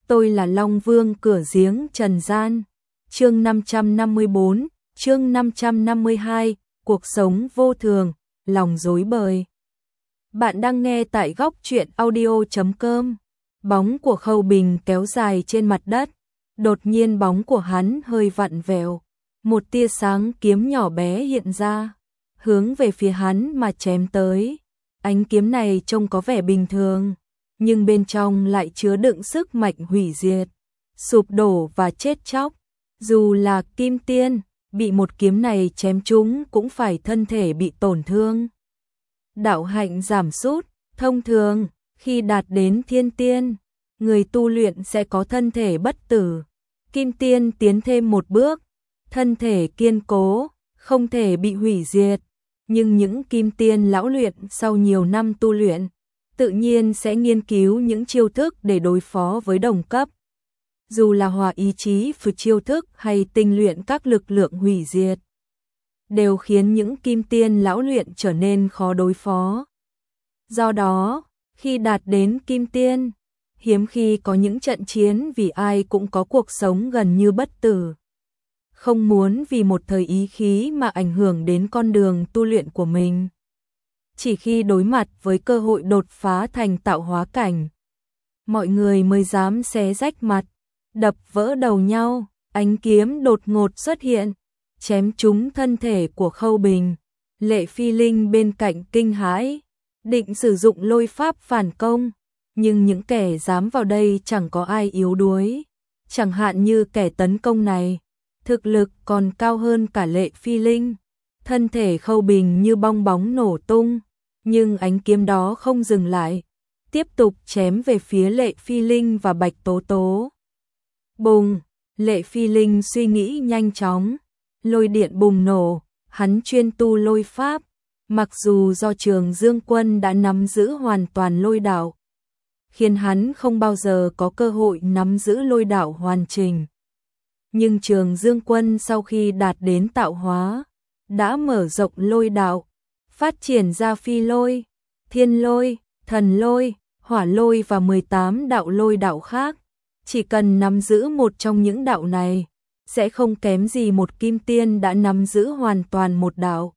tôi là Long Vương cửa giếng trần gian. Chương 554, chương 552, cuộc sống vô thường, lòng rối bời. Bạn đang nghe tại góc truyện audio.com. Bóng của Khâu Bình kéo dài trên mặt đất, đột nhiên bóng của hắn hơi vặn vẹo, một tia sáng kiếm nhỏ bé hiện ra, hướng về phía hắn mà chém tới. Ánh kiếm này trông có vẻ bình thường, nhưng bên trong lại chứa đựng sức mạnh hủy diệt, sụp đổ và chết chóc. Dù là kim tiên, bị một kiếm này chém trúng cũng phải thân thể bị tổn thương. Đạo hạnh giảm sút, thông thường, khi đạt đến thiên tiên, người tu luyện sẽ có thân thể bất tử. Kim tiên tiến thêm một bước, thân thể kiên cố, không thể bị hủy diệt. Nhưng những kim tiên lão luyện sau nhiều năm tu luyện, tự nhiên sẽ nghiên cứu những chiêu thức để đối phó với đồng cấp. Dù là hòa ý chí phù chiêu thức hay tinh luyện các lực lượng hủy diệt, đều khiến những kim tiên lão luyện trở nên khó đối phó. Do đó, khi đạt đến kim tiên, hiếm khi có những trận chiến vì ai cũng có cuộc sống gần như bất tử. Không muốn vì một thời ý khí mà ảnh hưởng đến con đường tu luyện của mình. Chỉ khi đối mặt với cơ hội đột phá thành tạo hóa cảnh, mọi người mới dám xé rách mặt, đập vỡ đầu nhau. Ánh kiếm đột ngột xuất hiện, chém trúng thân thể của Khâu Bình. Lệ Phi Linh bên cạnh kinh hãi, định sử dụng lôi pháp phản công, nhưng những kẻ dám vào đây chẳng có ai yếu đuối. Chẳng hạn như kẻ tấn công này, thực lực còn cao hơn cả Lệ Phi Linh. Thân thể Khâu Bình như bong bóng nổ tung, nhưng ánh kiếm đó không dừng lại, tiếp tục chém về phía Lệ Phi Linh và Bạch Tố Tố. Bùng, Lệ Phi Linh suy nghĩ nhanh chóng, lôi điện bùng nổ, hắn chuyên tu lôi pháp, mặc dù do Trường Dương Quân đã nắm giữ hoàn toàn lôi đạo, khiến hắn không bao giờ có cơ hội nắm giữ lôi đạo hoàn chỉnh. Nhưng Trường Dương Quân sau khi đạt đến tạo hóa, đã mở rộng lôi đạo, phát triển ra phi lôi, thiên lôi, thần lôi, hỏa lôi và 18 đạo lôi đạo khác. Chỉ cần nắm giữ một trong những đạo này, sẽ không kém gì một kim tiên đã nắm giữ hoàn toàn một đạo.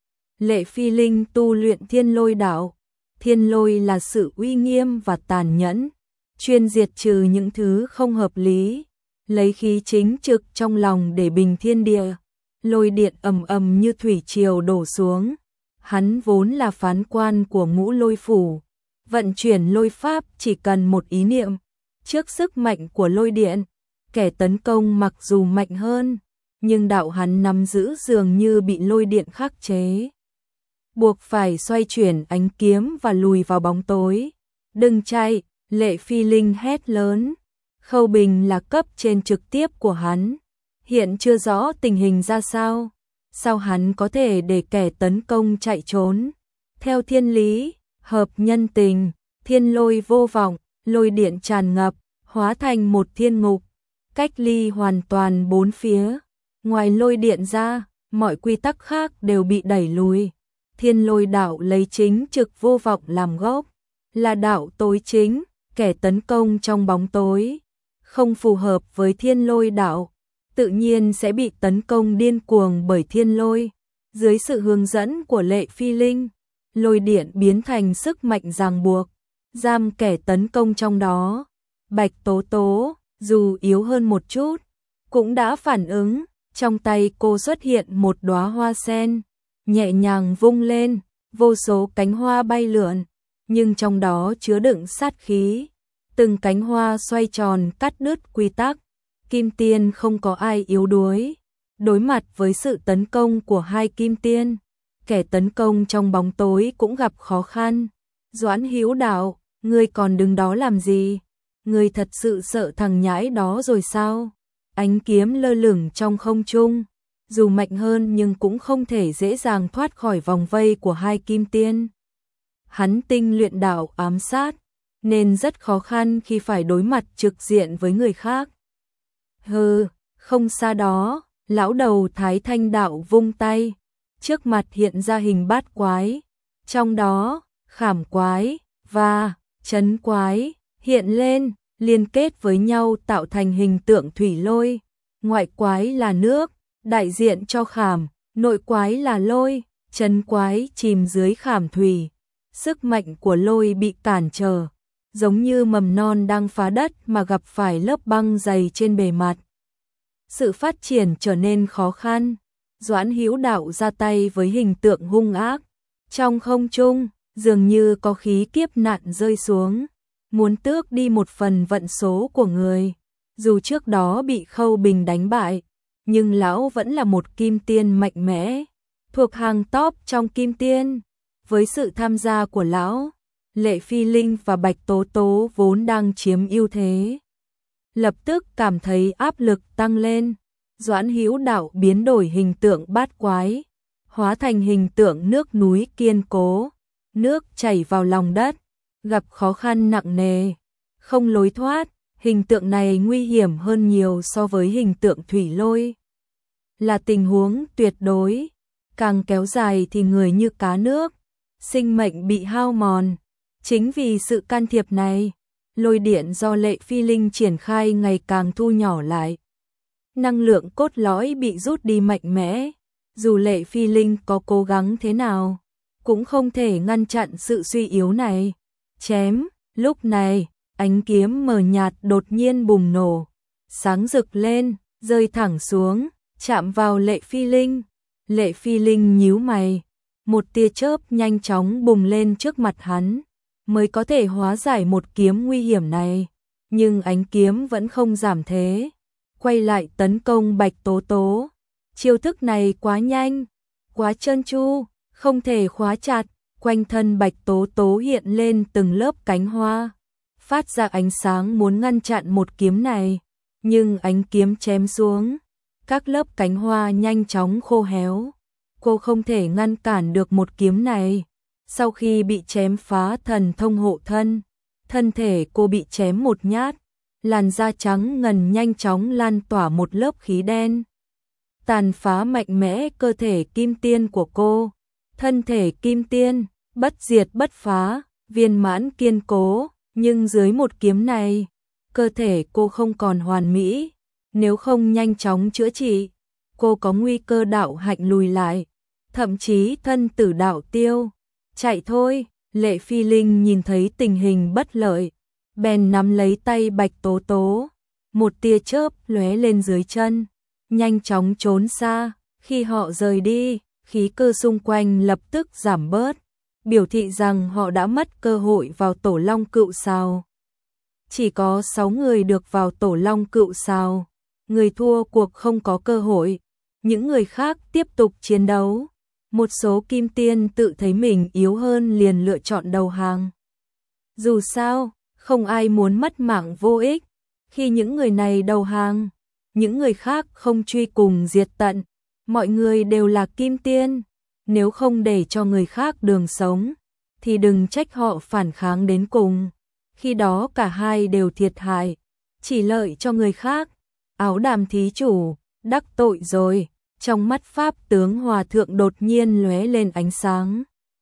Lệ Phi Linh tu luyện thiên lôi đạo. Thiên lôi là sự uy nghiêm và tàn nhẫn, chuyên diệt trừ những thứ không hợp lý, lấy khí chính trực trong lòng để bình thiên địa. Lôi điện ầm ầm như thủy triều đổ xuống. Hắn vốn là phán quan của Ngũ Lôi Phủ, vận chuyển lôi pháp chỉ cần một ý niệm. Trước sức mạnh của lôi điện, kẻ tấn công mặc dù mạnh hơn, nhưng đạo hắn nắm giữ dường như bị lôi điện khắc chế, buộc phải xoay chuyển ánh kiếm và lùi vào bóng tối. Đừng chạy, Lệ Phi Linh hét lớn. Khâu Bình là cấp trên trực tiếp của hắn, hiện chưa rõ tình hình ra sao. Sao hắn có thể để kẻ tấn công chạy trốn? Theo thiên lý, hợp nhân tình, thiên lôi vô vọng, lôi điện tràn ngập, hóa thành một thiên ngục, cách ly hoàn toàn bốn phía. Ngoài lôi điện ra, mọi quy tắc khác đều bị đẩy lùi. Thiên lôi đạo lấy chính trực vô vọng làm gốc, là đạo tối chính, kẻ tấn công trong bóng tối, không phù hợp với thiên lôi đạo, tự nhiên sẽ bị tấn công điên cuồng bởi thiên lôi. Dưới sự hướng dẫn của Lệ Phi Linh, lôi điện biến thành sức mạnh ràng buộc, giam kẻ tấn công trong đó. Bạch Tố Tố, dù yếu hơn một chút, cũng đã phản ứng. Trong tay cô xuất hiện một đóa hoa sen, nhẹ nhàng vung lên, vô số cánh hoa bay lượn, nhưng trong đó chứa đựng sát khí. Từng cánh hoa xoay tròn cắt đứt quy tắc. Kim tiên không có ai yếu đuối. Đối mặt với sự tấn công của hai kim tiên, kẻ tấn công trong bóng tối cũng gặp khó khăn. Doãn Hữu Đạo, ngươi còn đứng đó làm gì? Ngươi thật sự sợ thằng nhãi đó rồi sao? Ánh kiếm lơ lửng trong không trung, dù mạnh hơn nhưng cũng không thể dễ dàng thoát khỏi vòng vây của hai kim tiên. Hắn tinh luyện đạo ám sát, nên rất khó khăn khi phải đối mặt trực diện với người khác. Hừ, không xa đó, lão đầu Thái Thanh đạo vung tay, trước mặt hiện ra hình bát quái, trong đó khảm quái và trấn quái hiện lên. liên kết với nhau tạo thành hình tượng thủy lôi. Ngoại quái là nước, đại diện cho khảm, nội quái là lôi, chân quái chìm dưới khảm thủy. Sức mạnh của lôi bị cản trở, giống như mầm non đang phá đất mà gặp phải lớp băng dày trên bề mặt. Sự phát triển trở nên khó khăn. Doãn Hữu Đạo ra tay với hình tượng hung ác. Trong không trung, dường như có khí kiếp nạn rơi xuống, muốn tước đi một phần vận số của người. Dù trước đó bị Khâu Bình đánh bại, nhưng lão vẫn là một kim tiên mạnh mẽ, thuộc hàng top trong kim tiên. Với sự tham gia của lão, Lệ Phi Linh và Bạch Tố Tố vốn đang chiếm ưu thế, lập tức cảm thấy áp lực tăng lên. Doãn Hữu Đạo biến đổi hình tượng bát quái, hóa thành hình tượng nước núi kiên cố, nước chảy vào lòng đất, gặp khó khăn nặng nề, không lối thoát. Hình tượng này nguy hiểm hơn nhiều so với hình tượng thủy lôi. Là tình huống tuyệt đối, càng kéo dài thì người như cá nước, sinh mệnh bị hao mòn. Chính vì sự can thiệp này, lôi điện do Lệ Phi Linh triển khai ngày càng thu nhỏ lại. Năng lượng cốt lõi bị rút đi mạnh mẽ, dù Lệ Phi Linh có cố gắng thế nào, cũng không thể ngăn chặn sự suy yếu này. Chém, lúc này, ánh kiếm mờ nhạt đột nhiên bùng nổ, sáng rực lên, rơi thẳng xuống, chạm vào Lệ Phi Linh. Lệ Phi Linh nhíu mày, một tia chớp nhanh chóng bùng lên trước mặt hắn, mới có thể hóa giải một kiếm nguy hiểm này. Nhưng ánh kiếm vẫn không giảm thế, quay lại tấn công Bạch Tố Tố. Chiêu thức này quá nhanh, quá trơn tru, không thể khóa chặt. Quanh thân Bạch Tố Tố hiện lên từng lớp cánh hoa, phát ra ánh sáng muốn ngăn chặn một kiếm này. Nhưng ánh kiếm chém xuống, các lớp cánh hoa nhanh chóng khô héo. Cô không thể ngăn cản được một kiếm này. Sau khi bị chém phá thần thông hộ thân, thân thể cô bị chém một nhát, làn da trắng ngần nhanh chóng lan tỏa một lớp khí đen, tàn phá mạnh mẽ cơ thể kim tiên của cô. Thân thể kim tiên, bất diệt bất phá, viên mãn kiên cố, nhưng dưới một kiếm này, cơ thể cô không còn hoàn mỹ. Nếu không nhanh chóng chữa trị, cô có nguy cơ đạo hạnh lùi lại, thậm chí thân tử đạo tiêu. Chạy thôi. Lệ Phi Linh nhìn thấy tình hình bất lợi, bèn nắm lấy tay Bạch Tố Tố, một tia chớp lóe lên dưới chân, nhanh chóng trốn xa. Khi họ rời đi, khí cơ xung quanh lập tức giảm bớt, biểu thị rằng họ đã mất cơ hội vào Tổ Long Cựu Sào. Chỉ có 6 người được vào Tổ Long Cựu Sào, người thua cuộc không có cơ hội, những người khác tiếp tục chiến đấu. Một số kim tiên tự thấy mình yếu hơn liền lựa chọn đầu hàng. Dù sao, không ai muốn mất mạng vô ích. Khi những người này đầu hàng, những người khác không truy cùng diệt tận. Mọi người đều là kim tiên, nếu không để cho người khác đường sống, thì đừng trách họ phản kháng đến cùng. Khi đó cả hai đều thiệt hại, chỉ lợi cho người khác. Áo Đàm thí chủ, đắc tội rồi. Trong mắt Pháp tướng Hòa thượng đột nhiên lóe lên ánh sáng.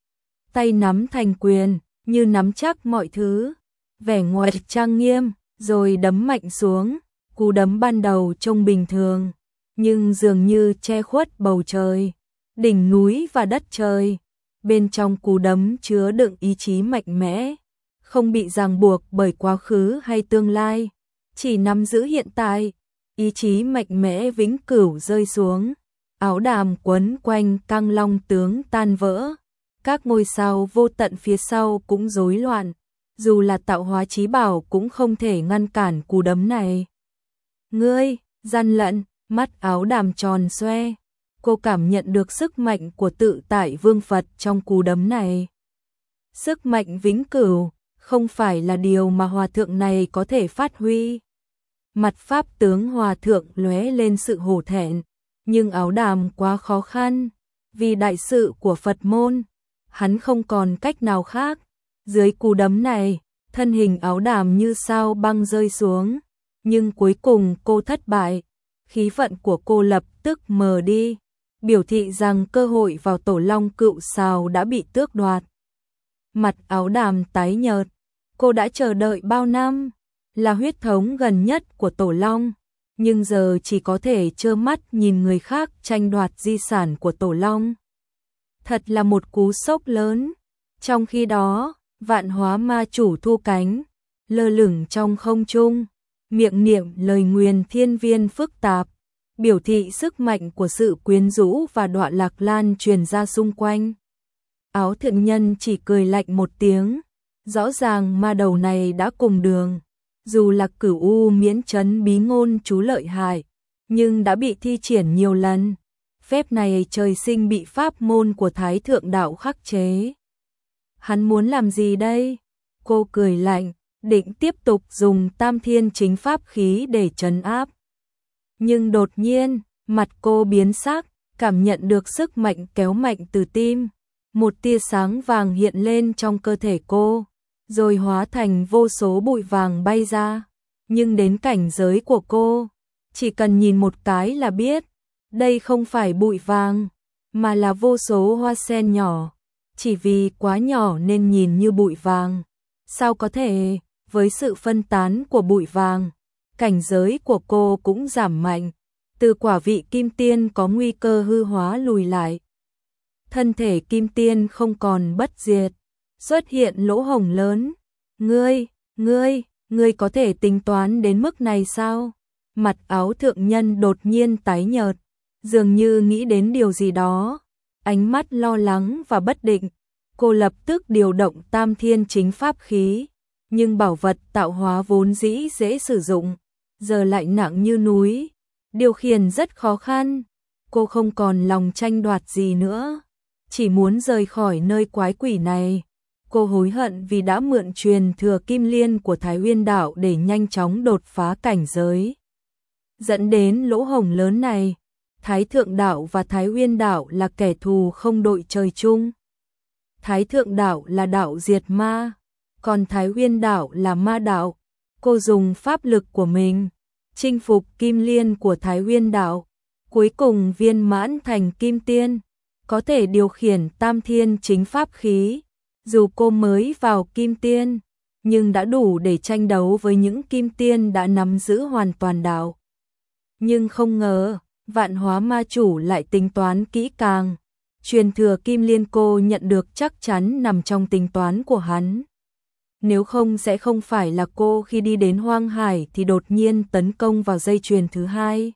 Tay nắm thành quyền, như nắm chắc mọi thứ, vẻ ngoài trang nghiêm, rồi đấm mạnh xuống. Cú đấm ban đầu trông bình thường, nhưng dường như che khuất bầu trời, đỉnh núi và đất trời. Bên trong cú đấm chứa đựng ý chí mạnh mẽ, không bị ràng buộc bởi quá khứ hay tương lai, chỉ nắm giữ hiện tại. Ý chí mạnh mẽ vĩnh cửu rơi xuống. Áo đàm quấn quanh Cang Long tướng tan vỡ, các ngôi sao vô tận phía sau cũng rối loạn, dù là tạo hóa chí bảo cũng không thể ngăn cản cú đấm này. Ngươi, gian lận, mắt Áo Đàm tròn xoe, cô cảm nhận được sức mạnh của tự tại vương Phật trong cú đấm này. Sức mạnh vĩnh cửu, không phải là điều mà hòa thượng này có thể phát huy. Mặt Pháp tướng Hòa thượng lóe lên sự hổ thẹn. Nhưng Áo Đàm quá khó khăn, vì đại sự của Phật môn, hắn không còn cách nào khác. Dưới cú đấm này, thân hình Áo Đàm như sao băng rơi xuống, nhưng cuối cùng cô thất bại. Khí vận của cô lập tức mờ đi, biểu thị rằng cơ hội vào Tổ Long Cựu Sào đã bị tước đoạt. Mặt Áo Đàm tái nhợt, cô đã chờ đợi bao năm, là huyết thống gần nhất của Tổ Long, nhưng giờ chỉ có thể trơ mắt nhìn người khác tranh đoạt di sản của Tổ Long. Thật là một cú sốc lớn. Trong khi đó, Vạn Hóa Ma Chủ thu cánh, lơ lửng trong không trung, miệng niệm lời nguyền thiên viên phức tạp, biểu thị sức mạnh của sự quyến rũ và đọa lạc lan truyền ra xung quanh. Áo thượng nhân chỉ cười lạnh một tiếng, rõ ràng ma đầu này đã cùng đường, dù là Cửu U miễn trấn bí ngôn chú lợi hại, nhưng đã bị thi triển nhiều lần. Phép này trời sinh bị pháp môn của Thái Thượng Đạo khắc chế. Hắn muốn làm gì đây? Cô cười lạnh, định tiếp tục dùng Tam Thiên Chính Pháp khí để trấn áp. Nhưng đột nhiên, mặt cô biến sắc, cảm nhận được sức mạnh kéo mạnh từ tim. Một tia sáng vàng hiện lên trong cơ thể cô, rồi hóa thành vô số bụi vàng bay ra. Nhưng đến cảnh giới của cô, chỉ cần nhìn một cái là biết, đây không phải bụi vàng, mà là vô số hoa sen nhỏ. Chỉ vì quá nhỏ nên nhìn như bụi vàng. Sao có thể, với sự phân tán của bụi vàng, cảnh giới của cô cũng giảm mạnh. Từ quả vị kim tiên có nguy cơ hư hóa lùi lại. Thân thể kim tiên không còn bất diệt, xuất hiện lỗ hổng lớn. Ngươi có thể tính toán đến mức này sao? Mặt áo thượng nhân đột nhiên tái nhợt, dường như nghĩ đến điều gì đó, ánh mắt lo lắng và bất định. Cô lập tức điều động Tam Thiên Chính Pháp khí, nhưng bảo vật tạo hóa vốn dĩ dễ sử dụng, giờ lại nặng như núi, điều khiển rất khó khăn. Cô không còn lòng tranh đoạt gì nữa, chỉ muốn rời khỏi nơi quái quỷ này. Cô hối hận vì đã mượn truyền thừa Kim Liên của Thái Huyên Đạo để nhanh chóng đột phá cảnh giới, dẫn đến lỗ hổng lớn này. Thái Thượng Đạo và Thái Huyên Đạo là kẻ thù không đội trời chung. Thái Thượng Đạo là đạo diệt ma, còn Thái Huyên Đạo là ma đạo. Cô dùng pháp lực của mình chinh phục Kim Liên của Thái Huyên Đạo, cuối cùng viên mãn thành Kim Tiên, có thể điều khiển Tam Thiên Chính Pháp khí. Dù cô mới vào Kim Tiên, nhưng đã đủ để tranh đấu với những Kim Tiên đã nắm giữ hoàn toàn đạo. Nhưng không ngờ, Vạn Hóa Ma Chủ lại tính toán kỹ càng. Truyền thừa Kim Liên cô nhận được chắc chắn nằm trong tính toán của hắn. Nếu không sẽ không phải là cô khi đi đến Hoang Hải thì đột nhiên tấn công vào dây chuyền thứ hai.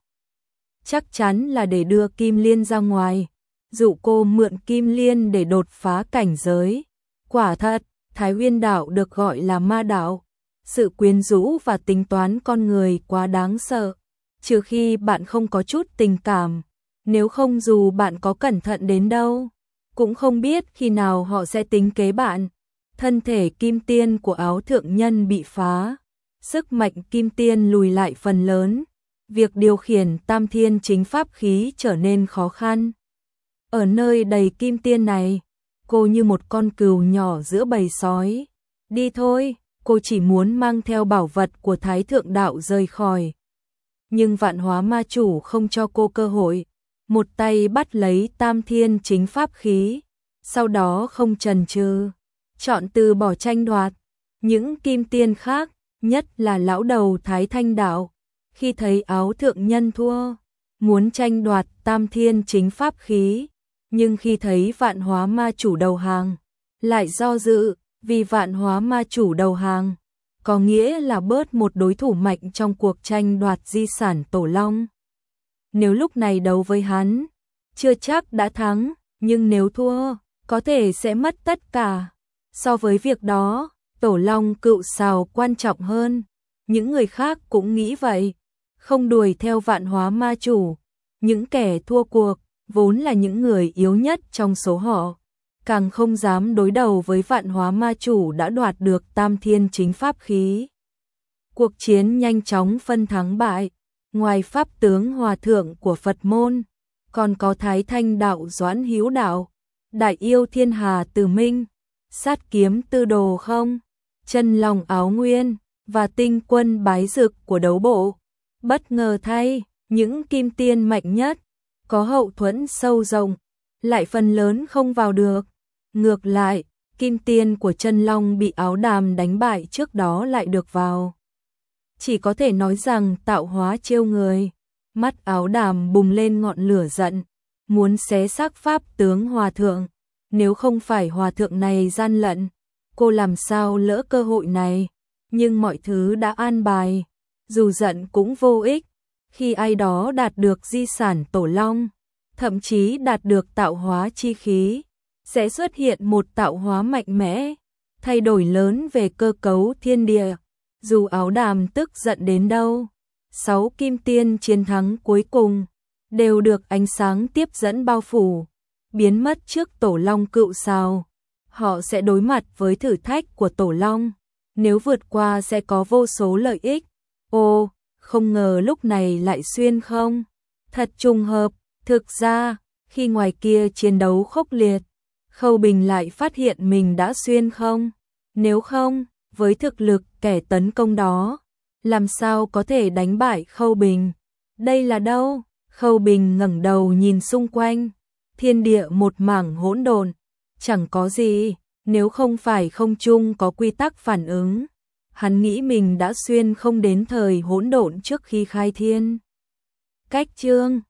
Chắc chắn là để đưa Kim Liên ra ngoài, dụ cô mượn Kim Liên để đột phá cảnh giới. Quả thật, Thái Huyên Đạo được gọi là ma đạo. Sự quyến rũ và tính toán con người quá đáng sợ, trừ khi bạn không có chút tình cảm. Nếu không dù bạn có cẩn thận đến đâu, cũng không biết khi nào họ sẽ tính kế bạn. Thân thể kim tiên của áo thượng nhân bị phá, sức mạnh kim tiên lùi lại phần lớn, việc điều khiển Tam Thiên Chính Pháp khí trở nên khó khăn. Ở nơi đầy kim tiên này, cô như một con cừu nhỏ giữa bầy sói. Đi thôi, cô chỉ muốn mang theo bảo vật của Thái Thượng Đạo rời khỏi. Nhưng Vạn Hóa Ma Chủ không cho cô cơ hội, một tay bắt lấy Tam Thiên Chính Pháp khí, sau đó không chần chừ, chọn từ bỏ tranh đoạt. Những kim tiên khác, nhất là lão đầu Thái Thanh Đạo, khi thấy áo thượng nhân thua, muốn tranh đoạt Tam Thiên Chính Pháp khí, nhưng khi thấy Vạn Hóa Ma Chủ đầu hàng, lại do dự, vì Vạn Hóa Ma Chủ đầu hàng có nghĩa là bớt một đối thủ mạnh trong cuộc tranh đoạt di sản Tổ Long. Nếu lúc này đấu với hắn, chưa chắc đã thắng, nhưng nếu thua, có thể sẽ mất tất cả. So với việc đó, Tổ Long Cựu Sào quan trọng hơn. Những người khác cũng nghĩ vậy, không đuổi theo Vạn Hóa Ma Chủ. Những kẻ thua cuộc vốn là những người yếu nhất trong số họ, càng không dám đối đầu với Vạn Hóa Ma Chủ đã đoạt được Tam Thiên Chính Pháp khí. Cuộc chiến nhanh chóng phân thắng bại. Ngoài pháp tướng hòa thượng của Phật môn, còn có Thái Thanh Đạo Doãn Hữu Đạo, Đại Yêu Thiên Hà Từ Minh, Sát Kiếm Tư Đồ Không, Chân Long Áo Nguyên và Tinh Quân Bái Dực của đấu bộ. Bất ngờ thay, những kim tiên mạnh nhất, có hậu thuẫn sâu rộng, lại phần lớn không vào được. Ngược lại, kim tiên của Chân Long bị Áo Đàm đánh bại trước đó lại được vào. chỉ có thể nói rằng tạo hóa trêu người. Mắt Áo Đàm bùng lên ngọn lửa giận, muốn xé xác pháp tướng hòa thượng. Nếu không phải hòa thượng này gian lận, cô làm sao lỡ cơ hội này. Nhưng mọi thứ đã an bài, dù giận cũng vô ích. Khi ai đó đạt được di sản Tổ Long, thậm chí đạt được tạo hóa chi khí, sẽ xuất hiện một tạo hóa mạnh mẽ, thay đổi lớn về cơ cấu thiên địa. Dù Áo Đàm tức giận đến đâu, 6 kim tiên chiến thắng cuối cùng đều được ánh sáng tiếp dẫn bao phủ, biến mất trước Tổ Long cựu sao. Họ sẽ đối mặt với thử thách của Tổ Long, nếu vượt qua sẽ có vô số lợi ích. Ô, không ngờ lúc này lại xuyên không? Thật trùng hợp, thực ra, khi ngoài kia chiến đấu khốc liệt, Khâu Bình lại phát hiện mình đã xuyên không. Nếu không, với thực lực kẻ tấn công đó, làm sao có thể đánh bại Khâu Bình? Đây là đâu? Khâu Bình ngẩng đầu nhìn xung quanh, thiên địa một mảng hỗn độn, chẳng có gì, nếu không phải không trung có quy tắc phản ứng. Hắn nghĩ mình đã xuyên không đến thời hỗn độn trước khi khai thiên. Cách chương